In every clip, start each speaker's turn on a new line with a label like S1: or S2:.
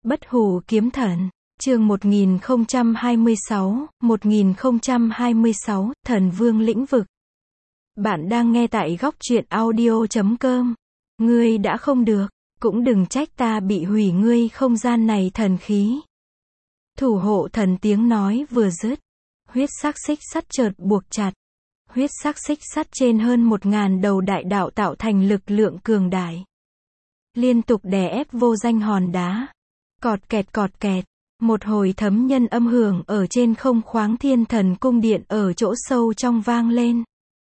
S1: Bất hủ kiếm thần, chương 1026, Thần Vương lĩnh vực. Bạn đang nghe tại góc truyện audio.com. Ngươi đã không được, cũng đừng trách ta bị hủy ngươi không gian này thần khí. Thủ hộ thần tiếng nói vừa dứt, huyết sắc xích sắt chợt buộc chặt. Huyết sắc xích sắt trên hơn 1000 đầu đại đạo tạo thành lực lượng cường đại. Liên tục đè ép vô danh hòn đá. Cọt kẹt, một hồi thấm nhân âm hưởng ở trên không khoáng thiên thần cung điện ở chỗ sâu trong vang lên.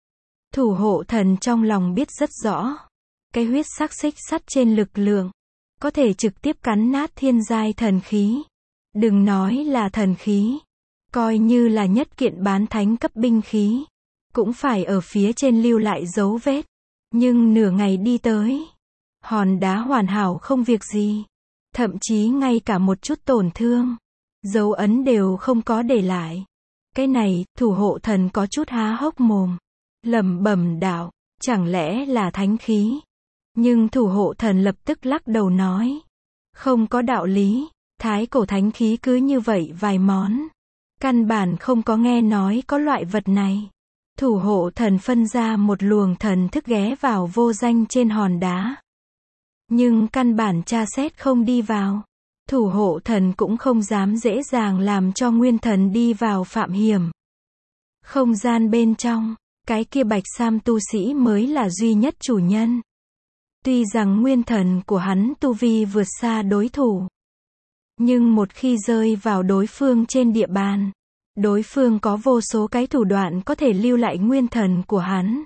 S1: Thủ hộ thần trong lòng biết rất rõ, cái huyết sắc xích sắt trên lực lượng, có thể trực tiếp cắn nát thiên giai thần khí. Đừng nói là thần khí, coi như là nhất kiện bán thánh cấp binh khí, cũng phải ở phía trên lưu lại dấu vết. Nhưng nửa ngày đi tới, hòn đá hoàn hảo không việc gì. Thậm chí ngay cả một chút tổn thương, dấu ấn đều không có để lại. Cái này, thủ hộ thần có chút há hốc mồm. Lẩm bẩm đạo, chẳng lẽ là thánh khí? Nhưng thủ hộ thần lập tức lắc đầu nói, không có đạo lý, thái cổ thánh khí cứ như vậy vài món. Căn bản không có nghe nói có loại vật này. Thủ hộ thần phân ra một luồng thần thức ghé vào vô danh trên hòn đá. Nhưng căn bản tra xét không đi vào. Thủ hộ thần cũng không dám dễ dàng làm cho nguyên thần đi vào phạm hiểm. Không gian bên trong, cái kia bạch sam tu sĩ mới là duy nhất chủ nhân. Tuy rằng nguyên thần của hắn tu vi vượt xa đối thủ, nhưng một khi rơi vào đối phương trên địa bàn, đối phương có vô số cái thủ đoạn có thể lưu lại nguyên thần của hắn.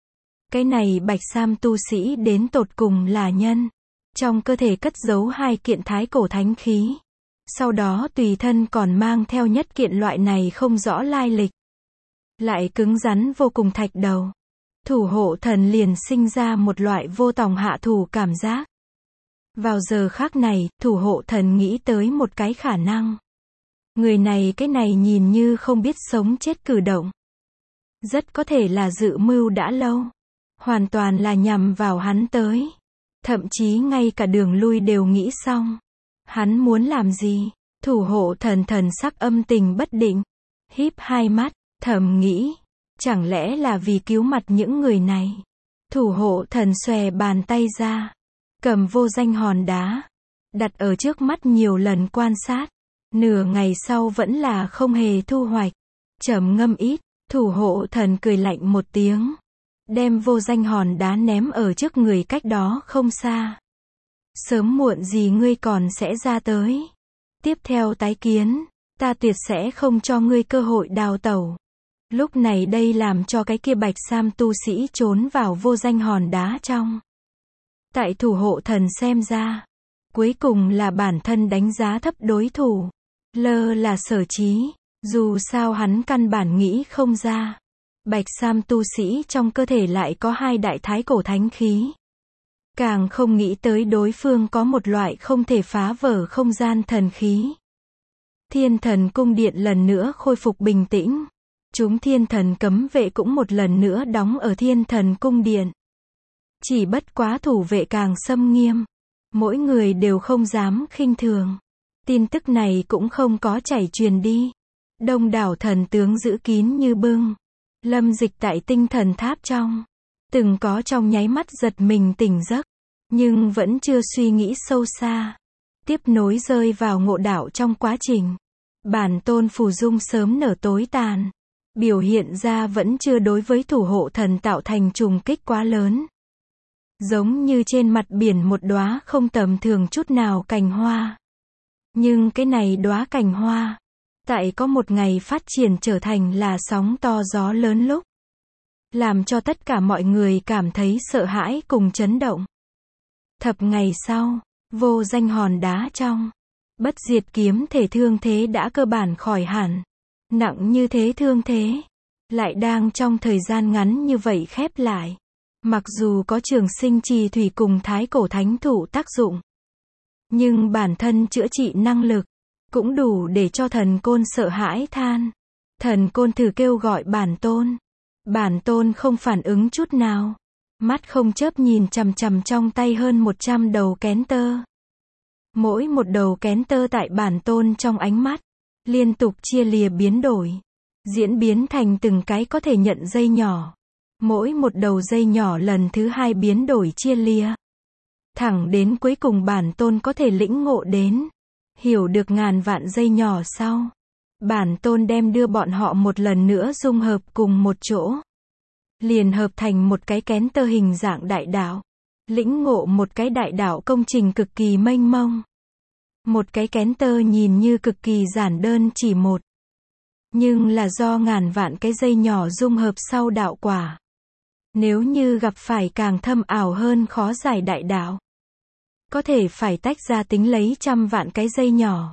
S1: Cái này bạch sam tu sĩ đến tột cùng là nhân. Trong cơ thể cất giấu 2 kiện thái cổ thánh khí. Sau đó tùy thân còn mang theo nhất kiện loại này không rõ lai lịch. Lại cứng rắn vô cùng thạch đầu. Thủ hộ thần liền sinh ra một loại vô tòng hạ thủ cảm giác. Vào giờ khác này, thủ hộ thần nghĩ tới một cái khả năng. Người này cái này nhìn như không biết sống chết cử động. Rất có thể là dự mưu đã lâu. Hoàn toàn là nhằm vào hắn tới. Thậm chí ngay cả đường lui đều nghĩ xong. Hắn muốn làm gì? Thủ hộ thần thần sắc âm tình bất định. Híp hai mắt, thầm nghĩ. Chẳng lẽ là vì cứu mặt những người này? Thủ hộ thần xòe bàn tay ra. Cầm vô danh hòn đá. Đặt ở trước mắt nhiều lần quan sát. Nửa ngày sau vẫn là không hề thu hoạch. Trầm ngâm ít, thủ hộ thần cười lạnh một tiếng. Đem vô danh hòn đá ném ở trước người cách đó không xa. Sớm muộn gì ngươi còn sẽ ra tới. Tiếp theo tái kiến, ta tuyệt sẽ không cho ngươi cơ hội đào tẩu. Lúc này đây làm cho cái kia bạch sam tu sĩ trốn vào vô danh hòn đá trong. Tại thủ hộ thần xem ra, cuối cùng là bản thân đánh giá thấp đối thủ. Lơ là sở trí, dù sao hắn căn bản nghĩ không ra. Bạch sam tu sĩ trong cơ thể lại có 2 đại thái cổ thánh khí. Càng không nghĩ tới đối phương có một loại không thể phá vỡ không gian thần khí. Thiên thần cung điện lần nữa khôi phục bình tĩnh. Chúng thiên thần cấm vệ cũng một lần nữa đóng ở thiên thần cung điện. Chỉ bất quá thủ vệ càng xâm nghiêm. Mỗi người đều không dám khinh thường. Tin tức này cũng không có chảy truyền đi. Đông đảo thần tướng giữ kín như bưng. Lâm Dịch tại tinh thần tháp trong. Từng có trong nháy mắt giật mình tỉnh giấc. Nhưng vẫn chưa suy nghĩ sâu xa. Tiếp nối rơi vào ngộ đạo trong quá trình. Bản tôn phù dung sớm nở tối tàn. Biểu hiện ra vẫn chưa đối với thủ hộ thần tạo thành trùng kích quá lớn. Giống như trên mặt biển một đóa không tầm thường chút nào cành hoa. Nhưng cái này đóa cành hoa, tại có một ngày phát triển trở thành là sóng to gió lớn lúc. Làm cho tất cả mọi người cảm thấy sợ hãi cùng chấn động. Thập ngày sau, vô danh hòn đá trong. Bất diệt kiếm thể thương thế đã cơ bản khỏi hẳn. Nặng như thế thương thế. Lại đang trong thời gian ngắn như vậy khép lại. Mặc dù có trường sinh trì thủy cùng thái cổ thánh thủ tác dụng. Nhưng bản thân chữa trị năng lực. Cũng đủ để cho thần côn sợ hãi than. Thần côn thử kêu gọi bản tôn. Bản tôn không phản ứng chút nào. Mắt không chớp nhìn chằm chằm trong tay hơn 100 đầu kén tơ. Mỗi một đầu kén tơ tại bản tôn trong ánh mắt, liên tục chia lìa biến đổi, diễn biến thành từng cái có thể nhận dây nhỏ. Mỗi một đầu dây nhỏ lần thứ hai biến đổi chia lìa. Thẳng đến cuối cùng bản tôn có thể lĩnh ngộ đến, hiểu được ngàn vạn dây nhỏ sau. Bản tôn đem đưa bọn họ một lần nữa dung hợp cùng một chỗ. Liền hợp thành một cái kén tơ hình dạng đại đạo. Lĩnh ngộ một cái đại đạo công trình cực kỳ mênh mông. Một cái kén tơ nhìn như cực kỳ giản đơn chỉ một. Nhưng là do ngàn vạn cái dây nhỏ dung hợp sau đạo quả. Nếu như gặp phải càng thâm ảo hơn khó giải đại đạo, có thể phải tách ra tính lấy trăm vạn cái dây nhỏ.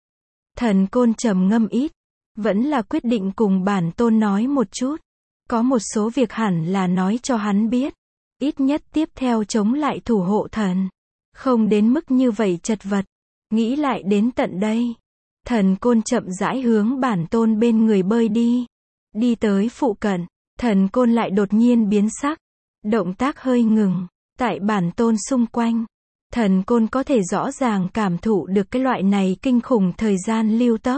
S1: Thần Côn trầm ngâm ít, vẫn là quyết định cùng bản tôn nói một chút. Có một số việc hẳn là nói cho hắn biết. Ít nhất tiếp theo chống lại thủ hộ thần. Không đến mức như vậy chật vật. Nghĩ lại đến tận đây. Thần Côn chậm rãi hướng bản tôn bên người bơi đi. Đi tới phụ cận. Thần Côn lại đột nhiên biến sắc. Động tác hơi ngừng. Tại bản tôn xung quanh. Thần Côn có thể rõ ràng cảm thụ được cái loại này kinh khủng thời gian lưu tốc.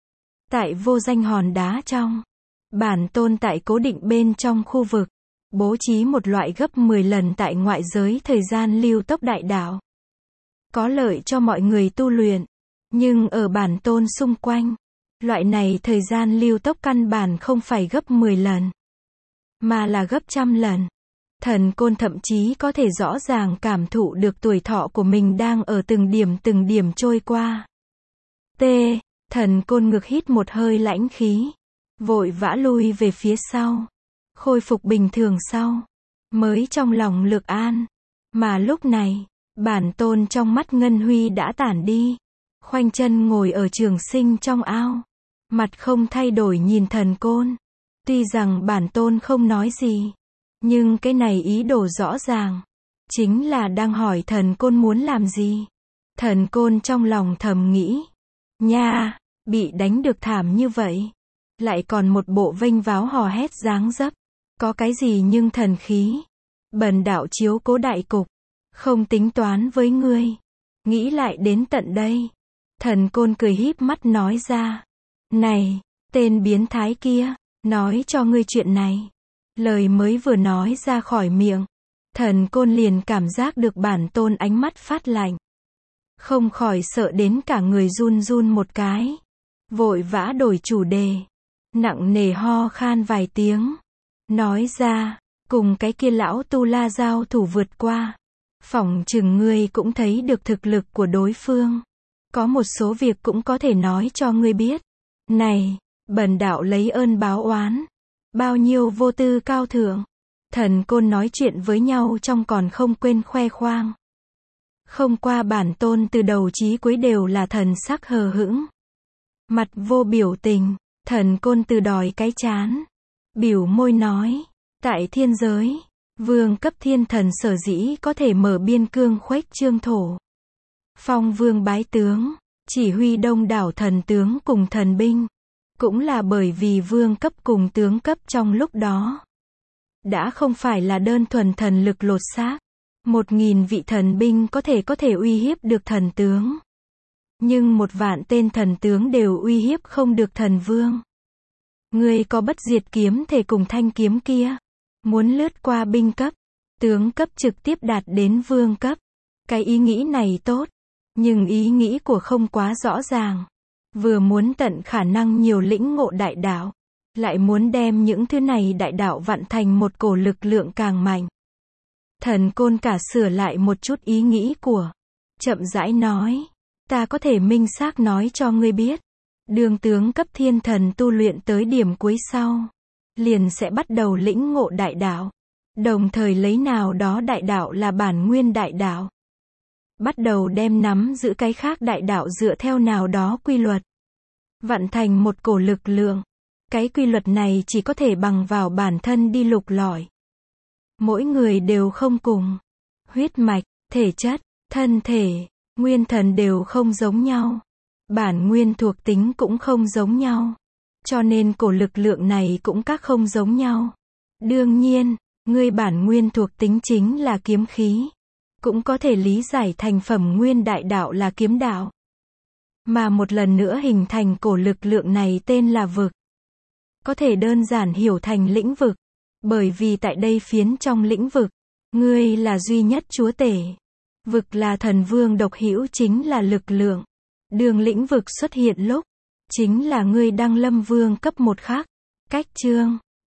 S1: Tại vô danh hòn đá trong. Bản tôn tại cố định bên trong khu vực. Bố trí một loại gấp 10 lần tại ngoại giới thời gian lưu tốc đại đạo. Có lợi cho mọi người tu luyện. Nhưng ở bản tôn xung quanh. Loại này thời gian lưu tốc căn bản không phải gấp 10 lần. Mà là gấp trăm lần. Thần Côn thậm chí có thể rõ ràng cảm thụ được tuổi thọ của mình đang ở từng điểm trôi qua. T. Thần Côn ngược hít một hơi lãnh khí. Vội vã lui về phía sau. Khôi phục bình thường sau. Mới trong lòng lược an. Mà lúc này, bản tôn trong mắt ngân huy đã tản đi. Khoanh chân ngồi ở trường sinh trong ao. Mặt không thay đổi nhìn Thần Côn. Tuy rằng bản tôn không nói gì. Nhưng cái này ý đồ rõ ràng. Chính là đang hỏi Thần Côn muốn làm gì. Thần Côn trong lòng thầm nghĩ. Nha, bị đánh được thảm như vậy. Lại còn một bộ vênh váo hò hét dáng dấp. Có cái gì nhưng thần khí. Bần đạo chiếu cố đại cục. Không tính toán với ngươi. Nghĩ lại đến tận đây. Thần Côn cười híp mắt nói ra. Này, tên biến thái kia. Nói cho ngươi chuyện này. Lời mới vừa nói ra khỏi miệng. Thần Côn liền cảm giác được bản tôn ánh mắt phát lạnh. Không khỏi sợ đến cả người run run một cái. Vội vã đổi chủ đề. Nặng nề ho khan vài tiếng. Nói ra, cùng cái kia lão tu la giao thủ vượt qua. Phỏng chừng ngươi cũng thấy được thực lực của đối phương. Có một số việc cũng có thể nói cho ngươi biết. Này, bần đạo lấy ơn báo oán. Bao nhiêu vô tư cao thượng. Thần Côn nói chuyện với nhau trong còn không quên khoe khoang. Không qua bản tôn từ đầu chí cuối đều là thần sắc hờ hững. Mặt vô biểu tình. Thần Côn từ đòi cái chán. Biểu môi nói. Tại thiên giới, vương cấp thiên thần sở dĩ có thể mở biên cương khuếch trương thổ. Phong vương bái tướng, chỉ huy đông đảo thần tướng cùng thần binh. Cũng là bởi vì vương cấp cùng tướng cấp trong lúc đó. Đã không phải là đơn thuần thần lực lột xác. 1000 vị thần binh có thể uy hiếp được thần tướng. Nhưng 1.000 tên thần tướng đều uy hiếp không được thần vương. Ngươi có bất diệt kiếm thể cùng thanh kiếm kia. Muốn lướt qua binh cấp, tướng cấp trực tiếp đạt đến vương cấp. Cái ý nghĩ này tốt. Nhưng ý nghĩ của không quá rõ ràng. Vừa muốn tận khả năng nhiều lĩnh ngộ đại đạo. Lại muốn đem những thứ này đại đạo vặn thành một cổ lực lượng càng mạnh. Thần Côn cả sửa lại một chút ý nghĩ của. Chậm rãi nói. Ta có thể minh xác nói cho ngươi biết. Đường tướng cấp thiên thần tu luyện tới điểm cuối sau. Liền sẽ bắt đầu lĩnh ngộ đại đạo. Đồng thời lấy nào đó đại đạo là bản nguyên đại đạo. Bắt đầu đem nắm giữ cái khác đại đạo dựa theo nào đó quy luật. Vặn thành một cổ lực lượng. Cái quy luật này chỉ có thể bằng vào bản thân đi lục lọi. Mỗi người đều không cùng. Huyết mạch, thể chất, thân thể, nguyên thần đều không giống nhau. Bản nguyên thuộc tính cũng không giống nhau. Cho nên cổ lực lượng này cũng các không giống nhau. Đương nhiên, ngươi bản nguyên thuộc tính chính là kiếm khí. Cũng có thể lý giải thành phẩm nguyên đại đạo là kiếm đạo. Mà một lần nữa hình thành cổ lực lượng này tên là vực. Có thể đơn giản hiểu thành lĩnh vực. Bởi vì tại đây phiến trong lĩnh vực, ngươi là duy nhất chúa tể. Vực là thần vương độc hữu chính là lực lượng. Đường lĩnh vực xuất hiện lúc, chính là ngươi đăng lâm vương cấp 1 khác. Cách chương